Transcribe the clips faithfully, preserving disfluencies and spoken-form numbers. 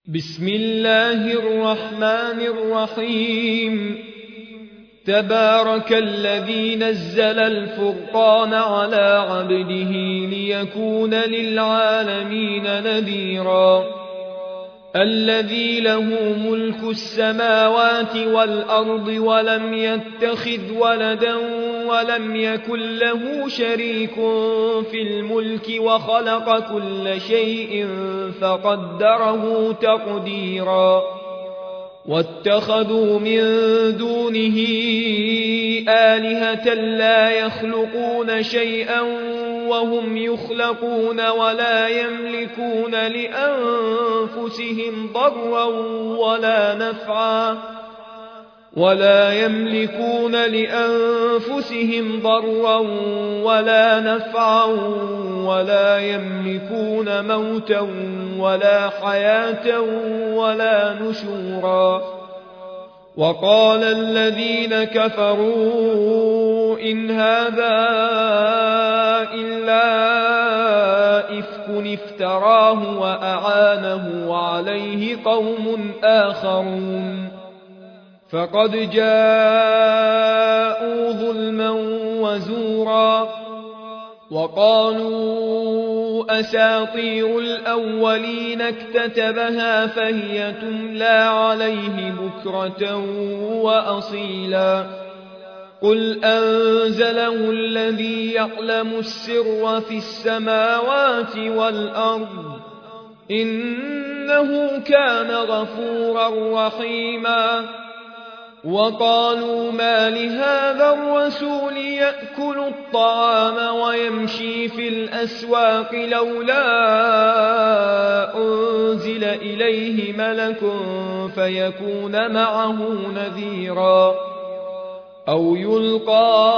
بسم الله الرحمن الرحيم تبارك الذي نزل الفرقان على عبده ليكون للعالمين نذيرا الذي له ملك السماوات والأرض ولم يتخذ ولدا ولم يكن له شريك في الملك وخلق كل شيء فقدره تقديرا واتخذوا من دونه آلهة لا يخلقون شيئا وهم يخلقون ولا يملكون لأنفسهم ضرا ولا نفعا ولا يملكون لأنفسهم ضرا ولا نفعا ولا يملكون موتا ولا حياة ولا نشورا وقال الذين كفروا إن هذا إلا إفك افتراه وأعانه عليه قوم آخرون فقد جاءوا ظلما وزورا وقالوا أساطير الأولين اكتتبها فهي تملى عليه بكرة وأصيلا قل أنزله الذي يعلم السر في السماوات والأرض إنه كان غفورا رحيما وقالوا ما لهذا الرسول يأكل الطعام ويمشي في الأسواق لولا أنزل إليه ملك فيكون معه نذيرا أو يلقى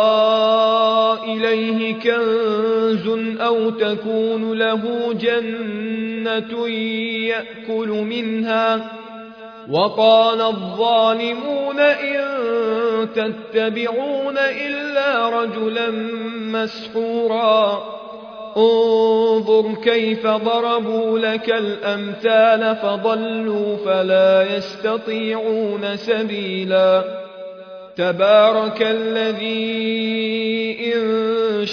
إليه كنز أو تكون له جنة يأكل منها وقال الظالمون إن تتبعون إلا رجلا مسحورا انظر كيف ضربوا لك الأمثال فضلوا فلا يستطيعون سبيلا تبارك الذي إن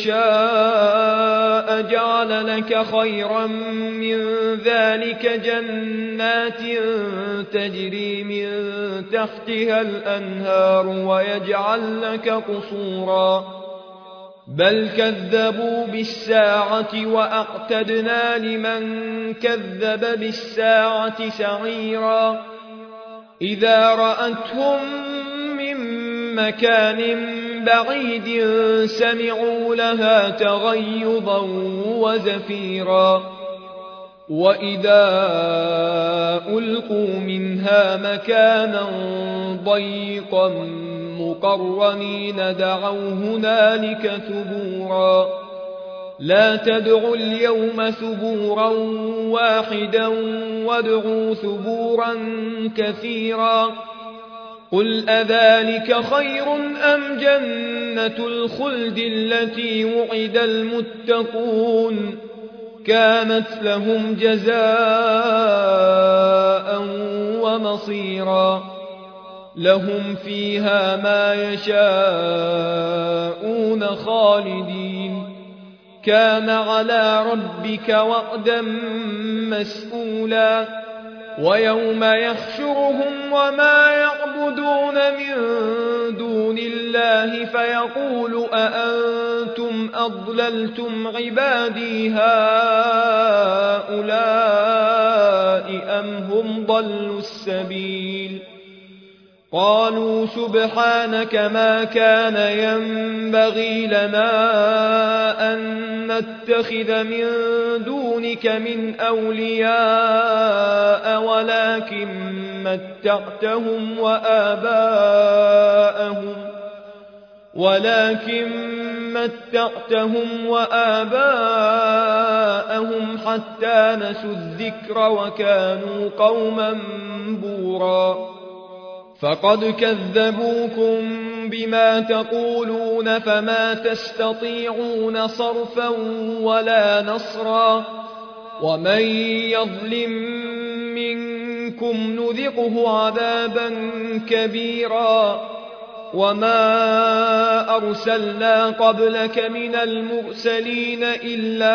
شاء جعل لك خيرا من ذلك جنات تجري من تحتها الأنهار ويجعل لك قصورا بل كذبوا بالساعة وأعتدنا لمن كذب بالساعة سعيرا إذا رأتهم من مكان بعيد سمعوا لها تغيظا وزفيرا وإذا ألقوا منها مكانا ضيقا مقرنين دعوا هنالك ثبورا لا تدعوا اليوم ثبورا واحدا وادعوا ثبورا كثيرا قل أذلك خير أم جنة الخلد التي وعد المتقون كانت لهم جزاء ومصيرا لهم فيها ما يشاءون خالدين كان على ربك وعدا مسئولا ويوم يحشرهم وما يعبدون من دون الله فيقول أأنتم أضللتم عبادي هؤلاء أم هم ضلوا السبيل قالوا سبحانك ما كان ينبغي لنا أن نتخذ من دونك من أولياء ولكن متعتهم وآباءهم ولكن متعتهم وآباءهم حتى نسوا الذكر وكانوا قوما بورا فقد كذبوكم بما تقولون فما تستطيعون صرفا ولا نصرا ومن يظلم منكم منكم نذقه عذابا كبيرا وما أرسلنا قبلك من المرسلين إلا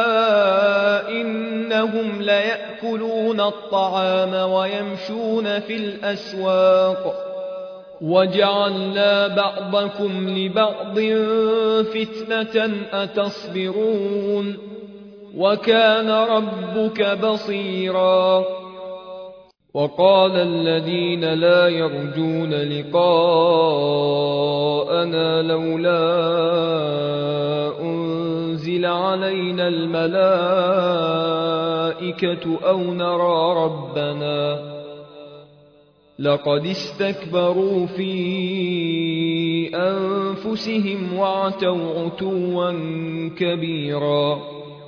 إنهم ليأكلون الطعام ويمشون في الأسواق وجعلنا بعضكم لبعض فتنة أتصبرون وكان ربك بصيرا وقال الذين لا يرجون لقاءنا لولا أنزل علينا الملائكة أو نرى ربنا لقد استكبروا في أنفسهم وعتوا عتوا كبيرا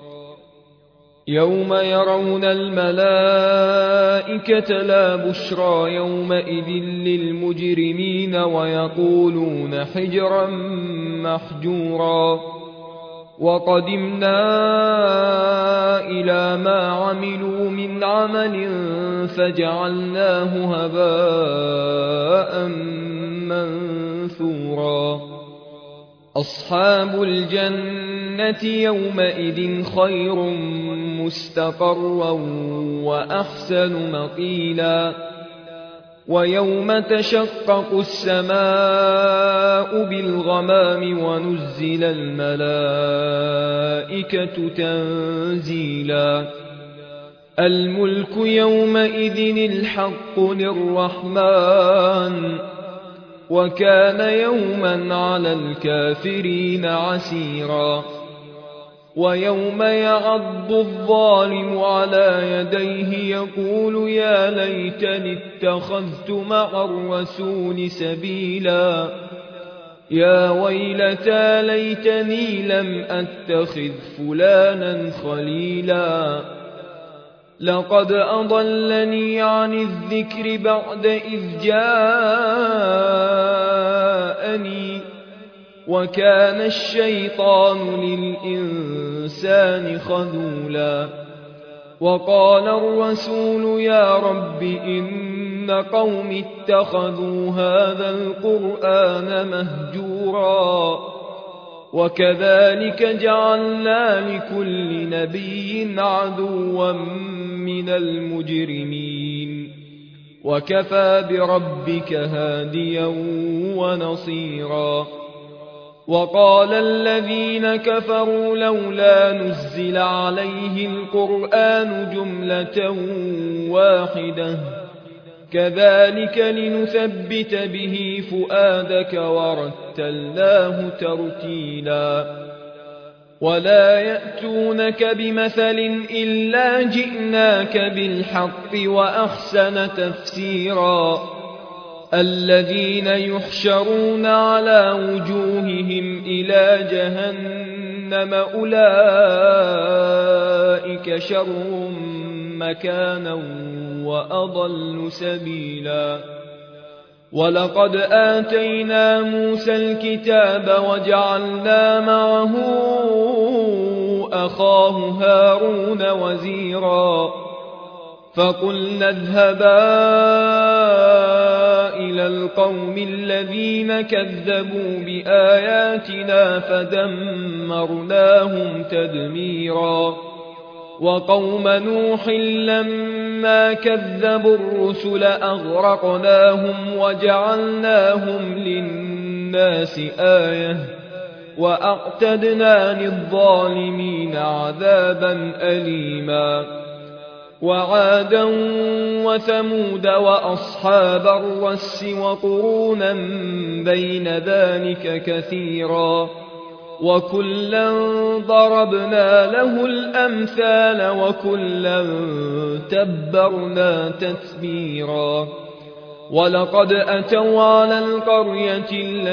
يوم يرون الملائكة لا بشرى يومئذ للمجرمين ويقولون حجرا محجورا وقدمنا إلى ما عملوا من عمل فجعلناه هباء منثورا أصحاب الجنة يومئذ خير مستقرا وأحسن مقيلا ويوم تشقق السماء بالغمام ونزل الملائكة تنزيلا الملك يومئذ الحق للرحمن وكان يوما على الكافرين عسيرا ويوم يعض الظالم على يديه يقول يا ليتني اتخذت مع الرسول سبيلا يا ويلتى ليتني لم أتخذ فلانا خليلا لقد أضلني عن الذكر بعد إذ جاءني وكان الشيطان للإنسان خذولا وقال الرسول يا رب إن قوم اتخذوا هذا القرآن مهجورا وكذلك جعلنا لكل نبي عدوا من المجرمين وكفى بربك هاديا ونصيرا وقال الذين كفروا لولا نزل عليه القرآن جملة واحدة كذلك لنثبت به فؤادك ورتلناه ترتيلا ولا يأتونك بمثل إلا جئناك بالحق وأحسن تفسيرا الذين يحشرون على وجوههم إلى جهنم أولئك شر مكانا وأضل سبيلا ولقد آتينا موسى الكتاب وجعلنا معه أخاه هارون وزيرا فقلنا اذهبا إلى القوم الذين كذبوا بآياتنا فدمرناهم تدميرا وقوم نوح لما كذبوا الرسل أغرقناهم وجعلناهم للناس آية وأعتدنا للظالمين عذابا أليما وعادا وثمود وأصحاب الرس وقرونا بين ذلك كثيرا وكلا ضربنا له الأمثال وكلا تبرنا تتبيرا ولقد أتوا على القرية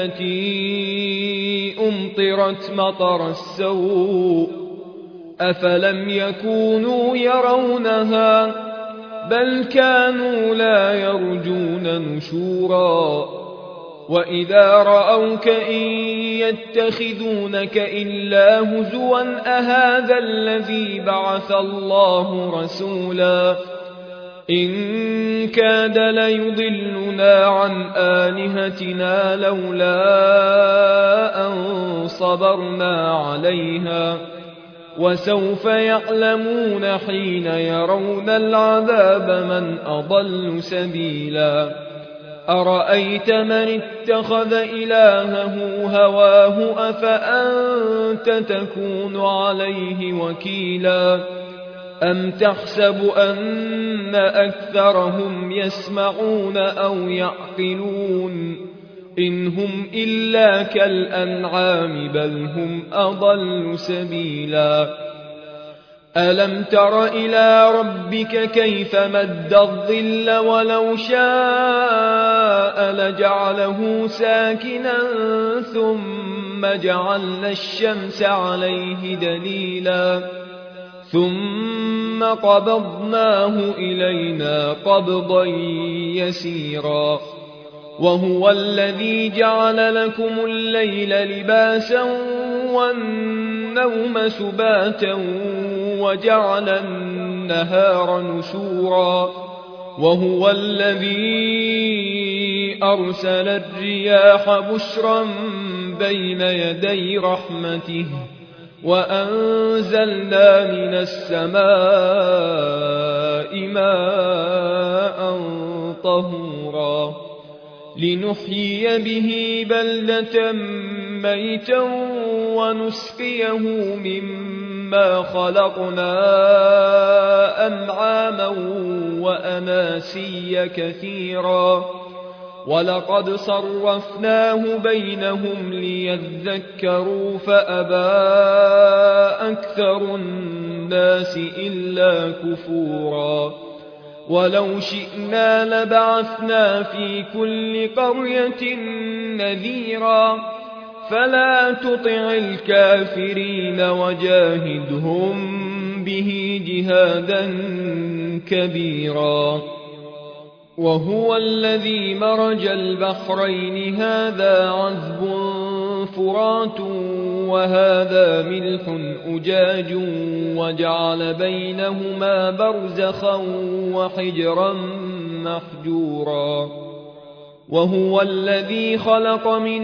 التي أمطرت مطر السوء أفلم يكونوا يرونها بل كانوا لا يرجون نشورا وإذا رأوك إن يتخذونك إلا هزوا أهذا الذي بعث الله رسولا إن كاد ليضلنا عن آلهتنا لولا أن صبرنا عليها وسوف يعلمون حين يرون العذاب من أضل سبيلا أرأيت من اتخذ إلهه هواه أفأنت تكون عليه وكيلا أم تحسب أن أكثرهم يسمعون أو يعقلون إن هم إلا كالأنعام بل هم أضل سبيلا ألم تر إلى ربك كيف مد الظل ولو شاء لجعله ساكنا ثم جعلنا الشمس عليه دليلا ثم قبضناه إلينا قبضا يسيرا وهو الذي جعل لكم الليل لباسا والنوم سباتا وجعل النهار نشورا وهو الذي أرسل الرياح بشرا بين يدي رحمته وأنزلنا من السماء ماء طهورا لنحيي به بلدة ميتا ونسقيه مما خلقنا أنعاما وأناسيا كثيرا ولقد صرفناه بينهم ليذكروا فأبى أكثر الناس إلا كفورا ولو شئنا لبعثنا في كل قرية نذيرا فلا تطع الكافرين وجاهدهم به جهادا كبيرا وهو الذي مرج البحرين هذا عذب فرات وهذا ملح أجاج وجعل بينهما برزخا وحجرا محجورا وهو الذي خلق من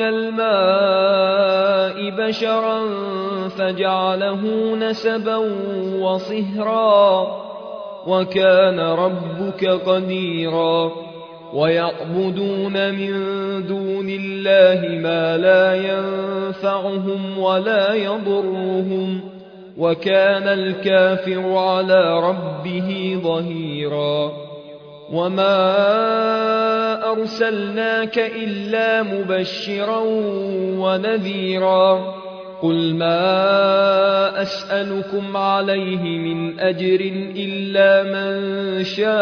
الماء بشرا فجعله نسبا وصهرا وكان ربك قديرا ويعبدون من دون الله ما لا ينفعهم ولا يضرهم وكان الكافر على ربه ظهيرا وما أرسلناك إلا مبشرا ونذيرا قل ما أسألكم عليه من أجر إلا من شاء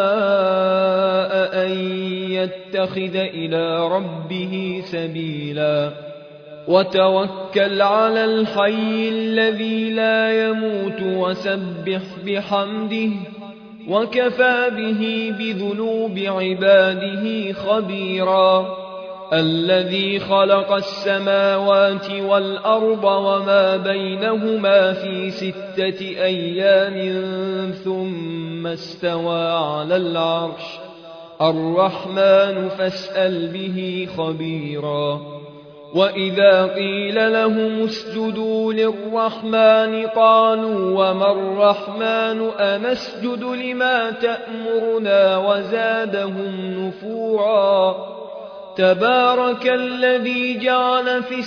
أن يتخذ إلى ربه سبيلا وتوكل على الحي الذي لا يموت وسبح بحمده وكفى به بذنوب عباده خبيرا الذي خلق السماوات والأرض وما بينهما في ستة أيام ثم استوى على العرش الرحمن فاسأل به خبيرا وإذا قيل لهم اسجدوا للرحمن قالوا وما الرحمن أنسجد لما تأمرنا وزادهم نفورا تبارك الذي جعل في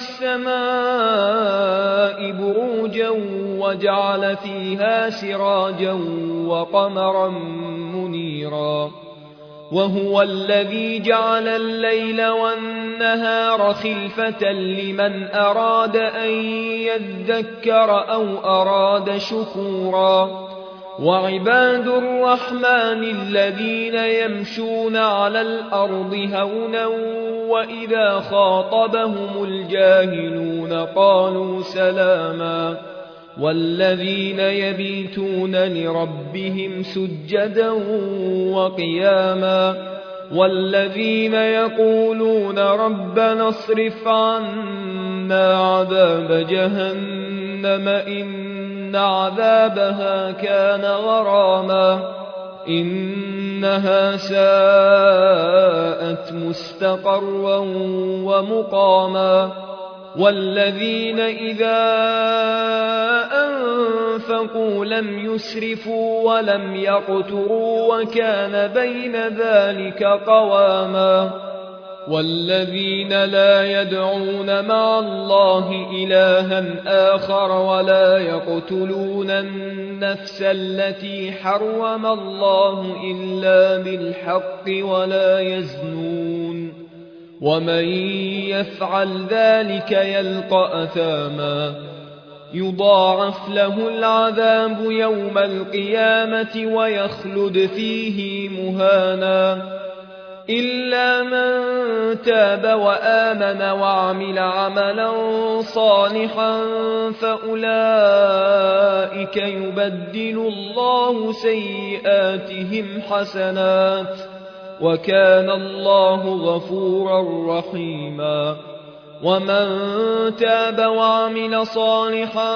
السماء بروجا وجعل فيها سراجا وقمرا منيرا وهو الذي جعل الليل والنهار خلفة لمن أراد أن يذكر أو أراد شكورا وعباد الرحمن الذين يمشون على الأرض هونا وإذا خاطبهم الجاهلون قالوا سلاما والذين يبيتون لربهم سجدا وقياما والذين يقولون ربنا اصرف عنا عذاب جهنم إن عذابها كان غراما إنها ساءت مستقرا ومقاما والذين إذا أنفقوا لم يسرفوا ولم يقتروا وكان بين ذلك قواما والذين لا يدعون مع الله إلها آخر ولا يقتلون النفس التي حرم الله إلا بالحق ولا يزنون ومن يفعل ذلك يلقى أثاما يضاعف له العذاب يوم القيامة ويخلد فيه مهانا إلا من تاب وآمن وعمل عملا صالحا فأولئك يبدل الله سيئاتهم حسنات وكان الله غفورا رحيما ومن تاب وعمل صالحا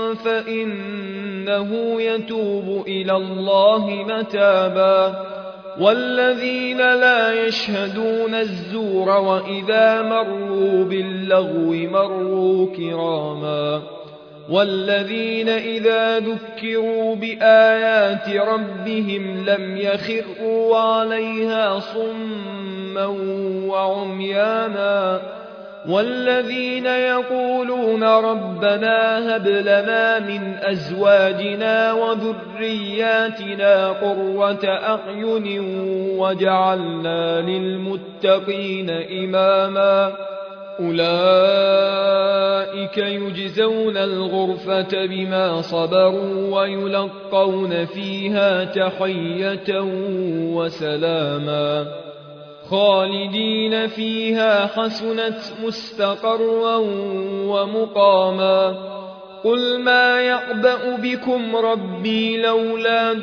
فإنه يتوب إلى الله متابا والذين لا يشهدون الزور وإذا مروا باللغو مروا كراما والذين إذا ذكروا بآيات ربهم لم يخروا عليها صما وعميانا والذين يقولون ربنا هب لنا من أزواجنا وذرياتنا قرة أعين واجعلنا للمتقين إماما أولئك يجزون الغرفة بما صبروا ويلقون فيها تحية وسلاما خالدين فيها حسنت مستقرا ومقاما قل ما يعبأ بكم ربي لولا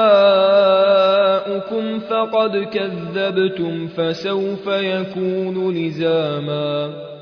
دعاؤكم فقد كذبتم فسوف يكون لزاما